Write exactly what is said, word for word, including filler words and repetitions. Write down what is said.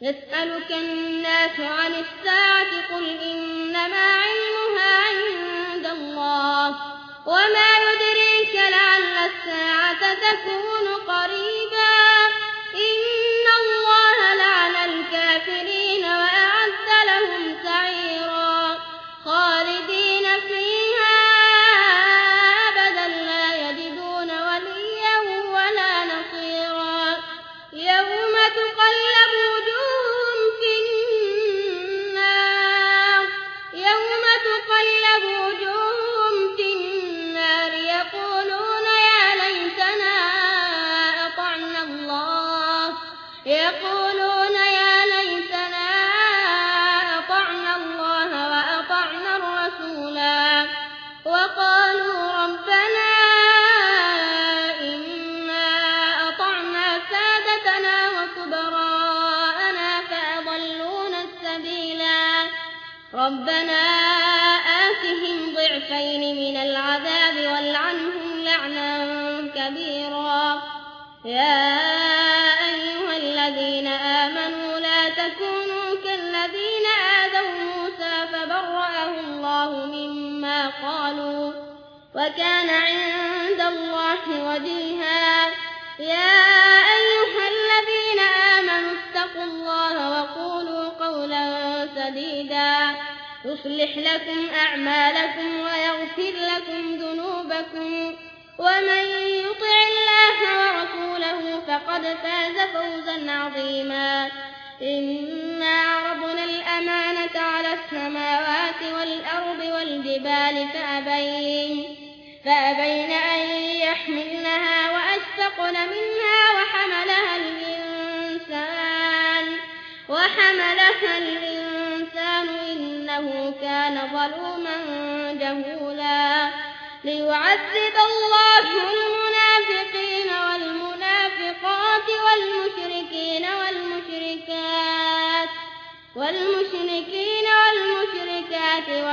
يسألك الناس عن الساعة قل إنما علمها عند الله وما يدريك لعل الساعة تكون قريبا إن الله لعن الكافرين وأعد لهم سعيرا خالدين فيها أبدا لا يجدون وليا ولا نصيرا يوم تقلب وجوههم في النار يوم تقلب وجوههم في النار يقولون يا ليتنا أطعنا الله يقولون يا ليتنا أطعنا الله وأطعنا الرسولا وقالوا ربنا إنا أطعنا سادتنا وكبراءنا فأضلونا السبيلا ربنا آتهم ضعفين من العذاب والعنهم لعنا كبيرا يا أيها الذين آمنوا لا تكونوا كالذين آذوا موسى فبرأه الله مما قالوا وكان عند الله وجيها يا أيها الذين آمنوا اتقوا الله وقولوا قولا سديدا يصلح لكم أعمالكم ويغفر لكم ذنوبكم ومن يطع الله ورسوله فقد فاز فوزا عظيما إنا عرضنا الأمانة على السماوات والأرض والجبال فأبين, فأبين أن يحملنها وأشفقن منها وحملها الإنسان وحملها الإنسان إنه كان ظلوما جهولا ليعذب الله المنافقين والمنافقات والمشركين والمشركات والمشركين والمشركات